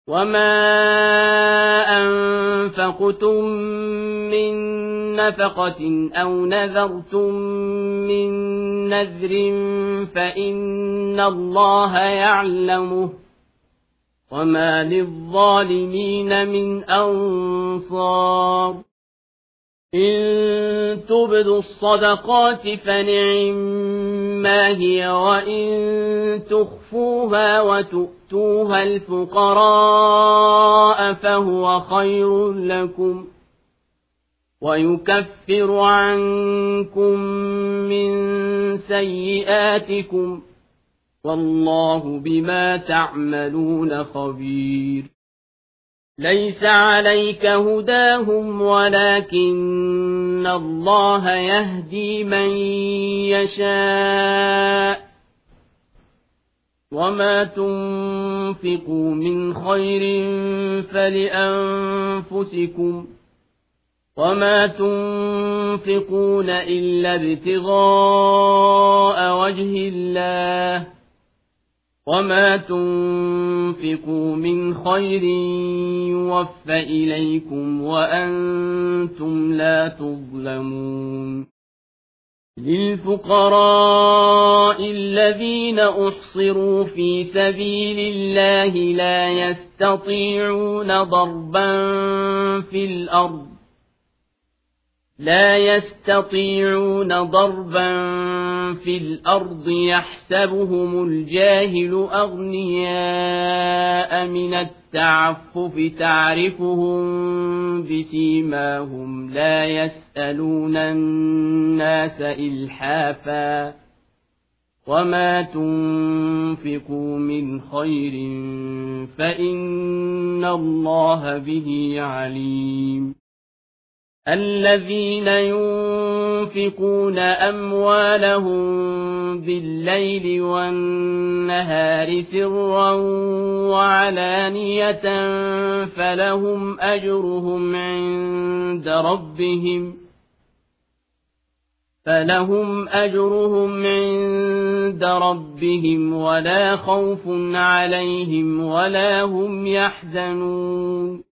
وما أنفقتم من نفقة أو نذرتم من نذر فإن الله يعلمه وما للظالمين من أنصار إن تبدوا الصدقات فنعما هي وإن تخفوها وتؤتوها الفقراء فهو خير لكم ويكفر عنكم من سيئاتكم والله بما تعملون خبير ليس عليك هداهم ولكن الله يهدي من يشاء وما تنفقوا من خير فلأنفسكم وما تنفقون إلا ابتغاء وجه الله وما تنفقوا من خير يوفى إليكم وأنتم لا تظلمون للفقراء الذين أحصروا في سبيل الله لا يستطيعون ضربا في الأرض يحسبهم الجاهل أغنياء من التعفف تعرفهم بسيماهم لا يسألون الناس إلحافا وما تنفقوا من خير فإن الله به عليم الذين ينفقون أموالهم بالليل والنهار سرا وعلانية فلهم أجرهم عند ربهم ولا خوف عليهم ولا هم يحزنون